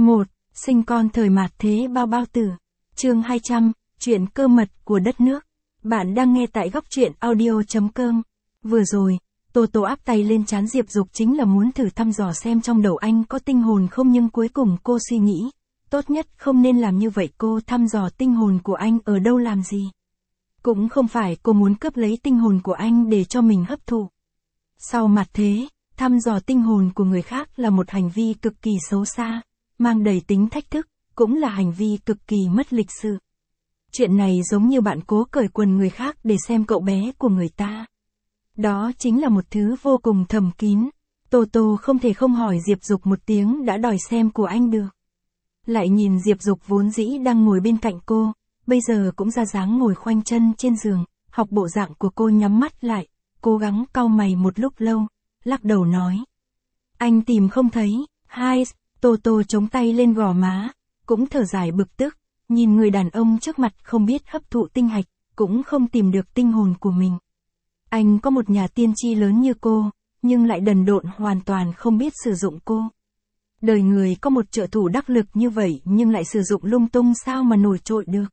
1. Sinh con thời mạt thế bao bao tử. Chương 200, chuyện cơ mật của đất nước. Bạn đang nghe tại góc truyện audio.com. Vừa rồi, Tô Tô áp tay lên trán Diệp Dục chính là muốn thử thăm dò xem trong đầu anh có tinh hồn không, nhưng cuối cùng cô suy nghĩ, tốt nhất không nên làm như vậy. Cô thăm dò tinh hồn của anh ở đâu làm gì? Cũng không phải cô muốn cướp lấy tinh hồn của anh để cho mình hấp thụ. Sau mặt thế, thăm dò tinh hồn của người khác là một hành vi cực kỳ xấu xa, mang đầy tính thách thức, cũng là hành vi cực kỳ mất lịch sự. Chuyện này giống như bạn cố cởi quần người khác để xem cậu bé của người ta. Đó chính là một thứ vô cùng thầm kín. Tô Tô không thể không hỏi Diệp Dục một tiếng đã đòi xem của anh được. Lại nhìn Diệp Dục vốn dĩ đang ngồi bên cạnh cô, bây giờ cũng ra dáng ngồi khoanh chân trên giường, học bộ dạng của cô, nhắm mắt lại, cố gắng cau mày một lúc lâu, lắc đầu nói. Anh tìm không thấy. Hai, Tô Tô chống tay lên gò má, cũng thở dài bực tức, nhìn người đàn ông trước mặt không biết hấp thụ tinh hạch, cũng không tìm được tinh hồn của mình. Anh có một nhà tiên tri lớn như cô, nhưng lại đần độn hoàn toàn không biết sử dụng cô. Đời người có một trợ thủ đắc lực như vậy nhưng lại sử dụng lung tung, sao mà nổi trội được.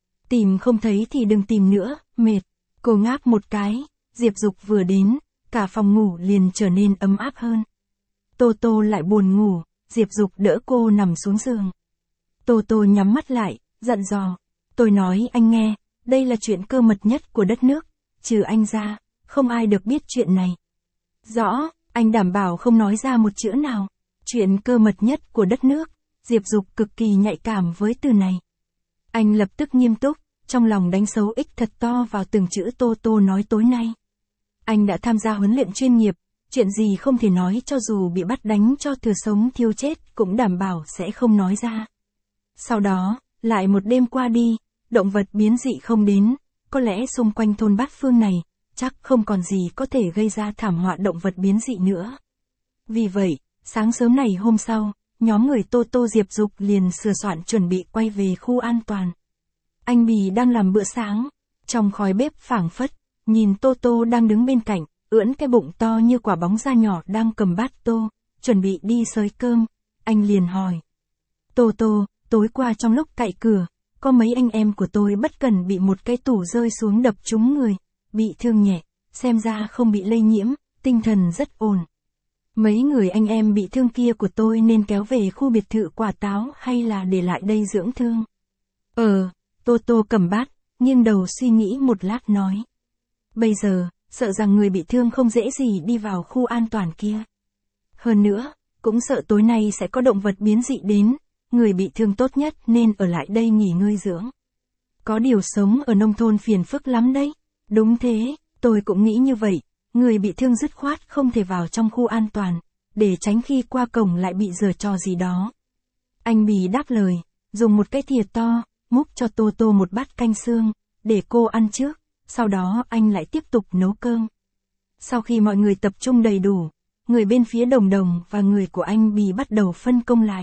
Tìm không thấy thì đừng tìm nữa, mệt. Cô ngáp một cái, Diệp Dục vừa đến, cả phòng ngủ liền trở nên ấm áp hơn. Tô Tô lại buồn ngủ, Diệp Dục đỡ cô nằm xuống giường. Tô Tô nhắm mắt lại, dặn dò. Tôi nói anh nghe, đây là chuyện cơ mật nhất của đất nước, trừ anh ra, không ai được biết chuyện này. Rõ, anh đảm bảo không nói ra một chữ nào. Chuyện cơ mật nhất của đất nước, Diệp Dục cực kỳ nhạy cảm với từ này. Anh lập tức nghiêm túc, trong lòng đánh dấu X thật to vào từng chữ Tô Tô nói tối nay. Anh đã tham gia huấn luyện chuyên nghiệp, chuyện gì không thể nói, cho dù bị bắt đánh cho thừa sống thiêu chết cũng đảm bảo sẽ không nói ra. Sau đó, lại một đêm qua đi, động vật biến dị không đến, có lẽ xung quanh thôn Bát Phương này, chắc không còn gì có thể gây ra thảm họa động vật biến dị nữa. Vì vậy, sáng sớm này hôm sau, nhóm người Tô Tô Diệp Dục liền sửa soạn chuẩn bị quay về khu an toàn. Anh Bì đang làm bữa sáng, trong khói bếp phảng phất, nhìn Tô Tô đang đứng bên cạnh, ưỡn cái bụng to như quả bóng da nhỏ đang cầm bát tô, chuẩn bị đi xới cơm, anh liền hỏi. Tô Tô, tối qua trong lúc cạy cửa, có mấy anh em của tôi bất cẩn bị một cái tủ rơi xuống đập trúng người, bị thương nhẹ, xem ra không bị lây nhiễm, tinh thần rất ổn. Mấy người anh em bị thương kia của tôi nên kéo về khu biệt thự Quả Táo hay là để lại đây dưỡng thương? Tô Tô cầm bát, nghiêng đầu suy nghĩ một lát nói. Bây giờ, sợ rằng người bị thương không dễ gì đi vào khu an toàn kia. Hơn nữa, cũng sợ tối nay sẽ có động vật biến dị đến, người bị thương tốt nhất nên ở lại đây nghỉ ngơi dưỡng. Có điều sống ở nông thôn phiền phức lắm đấy. Đúng thế, tôi cũng nghĩ như vậy, người bị thương dứt khoát không thể vào trong khu an toàn, để tránh khi qua cổng lại bị giở trò gì đó. Anh Bì đáp lời, dùng một cái thìa to, múc cho Tô Tô một bát canh xương, để cô ăn trước, sau đó anh lại tiếp tục nấu cơm. Sau khi mọi người tập trung đầy đủ, người bên phía Đồng Đồng và người của anh Bì bắt đầu phân công lại.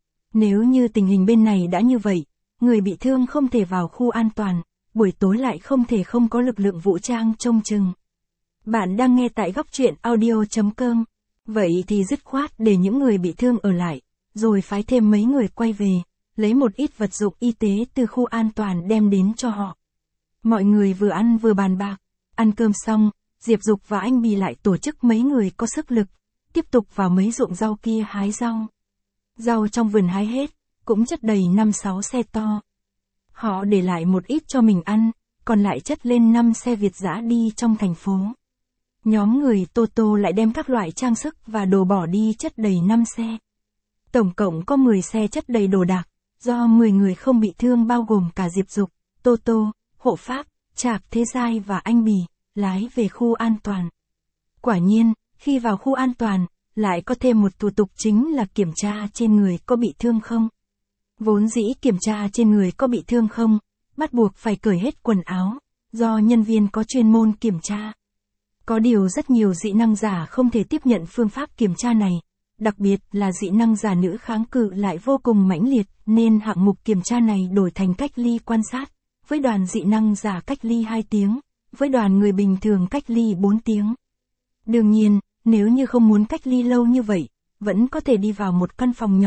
Nếu như tình hình bên này đã như vậy, người bị thương không thể vào khu an toàn, buổi tối lại không thể không có lực lượng vũ trang trông chừng. Bạn đang nghe tại góc truyện audio.com. Vậy thì dứt khoát để những người bị thương ở lại, rồi phái thêm mấy người quay về, lấy một ít vật dụng y tế từ khu an toàn đem đến cho họ. Mọi người vừa ăn vừa bàn bạc, ăn cơm xong, Diệp Dục và anh Bì lại tổ chức mấy người có sức lực, tiếp tục vào mấy ruộng rau kia hái rau. Rau trong vườn hái hết, cũng chất đầy 5-6 xe to. Họ để lại một ít cho mình ăn, còn lại chất lên 5 xe Việt dã đi trong thành phố. Nhóm người Tô Tô lại đem các loại trang sức và đồ bỏ đi chất đầy 5 xe. Tổng cộng có 10 xe chất đầy đồ đạc, do 10 người không bị thương bao gồm cả Diệp Dục, Tô Tô, Hộ Pháp, Trạc Thế Giai và anh Bì, lái về khu an toàn. Quả nhiên, khi vào khu an toàn, lại có thêm một thủ tục chính là kiểm tra trên người có bị thương không. Vốn dĩ kiểm tra trên người có bị thương không, bắt buộc phải cởi hết quần áo, do nhân viên có chuyên môn kiểm tra. Có điều rất nhiều dị năng giả không thể tiếp nhận phương pháp kiểm tra này, đặc biệt là dị năng giả nữ kháng cự lại vô cùng mãnh liệt, nên hạng mục kiểm tra này đổi thành cách ly quan sát, với đoàn dị năng giả cách ly 2 tiếng, với đoàn người bình thường cách ly 4 tiếng. Đương nhiên, nếu như không muốn cách ly lâu như vậy, vẫn có thể đi vào một căn phòng nhỏ,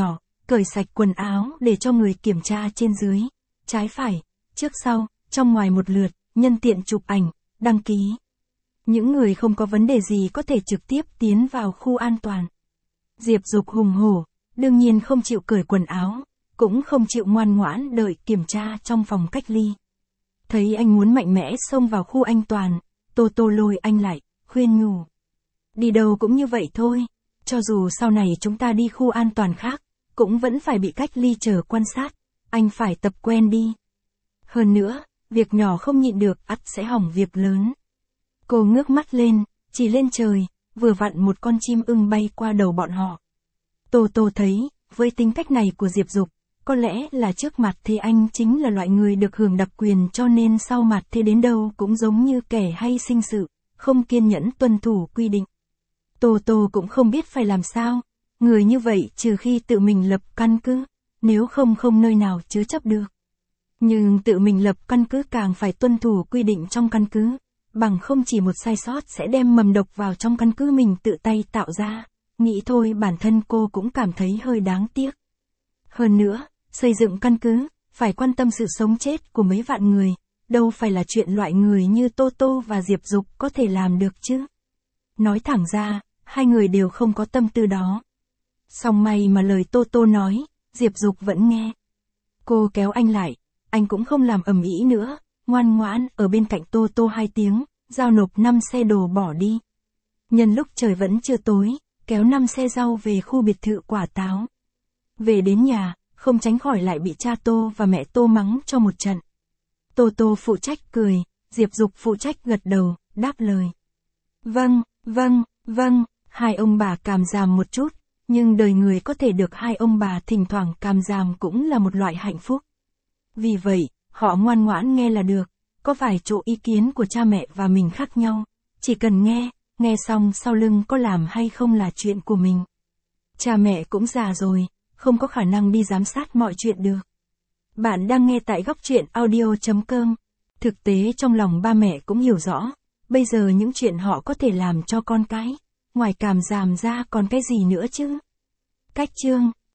cởi sạch quần áo để cho người kiểm tra trên dưới, trái phải, trước sau, trong ngoài một lượt, nhân tiện chụp ảnh, đăng ký. Những người không có vấn đề gì có thể trực tiếp tiến vào khu an toàn. Diệp Dục hùng hổ, đương nhiên không chịu cởi quần áo, cũng không chịu ngoan ngoãn đợi kiểm tra trong phòng cách ly. Thấy anh muốn mạnh mẽ xông vào khu an toàn, Tô Tô lôi anh lại, khuyên nhủ. Đi đâu cũng như vậy thôi, cho dù sau này chúng ta đi khu an toàn khác, cũng vẫn phải bị cách ly chờ quan sát, anh phải tập quen đi. Hơn nữa, việc nhỏ không nhịn được ắt sẽ hỏng việc lớn. Cô ngước mắt lên, chỉ lên trời, vừa vặn một con chim ưng bay qua đầu bọn họ. Tô Tô thấy, với tính cách này của Diệp Dục, có lẽ là trước mặt thì anh chính là loại người được hưởng đặc quyền, cho nên sau mặt thì đến đâu cũng giống như kẻ hay sinh sự, không kiên nhẫn tuân thủ quy định. Tô Tô cũng không biết phải làm sao, người như vậy trừ khi tự mình lập căn cứ, nếu không không nơi nào chứa chấp được. Nhưng tự mình lập căn cứ càng phải tuân thủ quy định trong căn cứ, bằng không chỉ một sai sót sẽ đem mầm độc vào trong căn cứ mình tự tay tạo ra. Nghĩ thôi bản thân cô cũng cảm thấy hơi đáng tiếc. Hơn nữa, xây dựng căn cứ, phải quan tâm sự sống chết của mấy vạn người, đâu phải là chuyện loại người như Tô Tô và Diệp Dục có thể làm được chứ. Nói thẳng ra, hai người đều không có tâm tư đó. Song may mà lời Tô Tô nói, Diệp Dục vẫn nghe. Cô kéo anh lại, anh cũng không làm ầm ĩ nữa, ngoan ngoãn ở bên cạnh Tô Tô 2 tiếng, giao nộp 5 xe đồ bỏ đi. Nhân lúc trời vẫn chưa tối, kéo 5 xe rau về khu biệt thự Quả Táo. Về đến nhà, không tránh khỏi lại bị cha Tô và mẹ Tô mắng cho một trận. Tô Tô phụ trách cười, Diệp Dục phụ trách gật đầu, đáp lời. Vâng, vâng, vâng, hai ông bà càm ràm một chút, nhưng đời người có thể được hai ông bà thỉnh thoảng càm ràm cũng là một loại hạnh phúc. Vì vậy, họ ngoan ngoãn nghe là được, có vài chỗ ý kiến của cha mẹ và mình khác nhau, chỉ cần nghe xong sau lưng có làm hay không là chuyện của mình. Cha mẹ cũng già rồi, không có khả năng đi giám sát mọi chuyện được. Bạn đang nghe tại góc truyện audio.com. Thực tế trong lòng ba mẹ cũng hiểu rõ, bây giờ những chuyện họ có thể làm cho con cái, ngoài càm ràm ra còn cái gì nữa chứ. Cách chương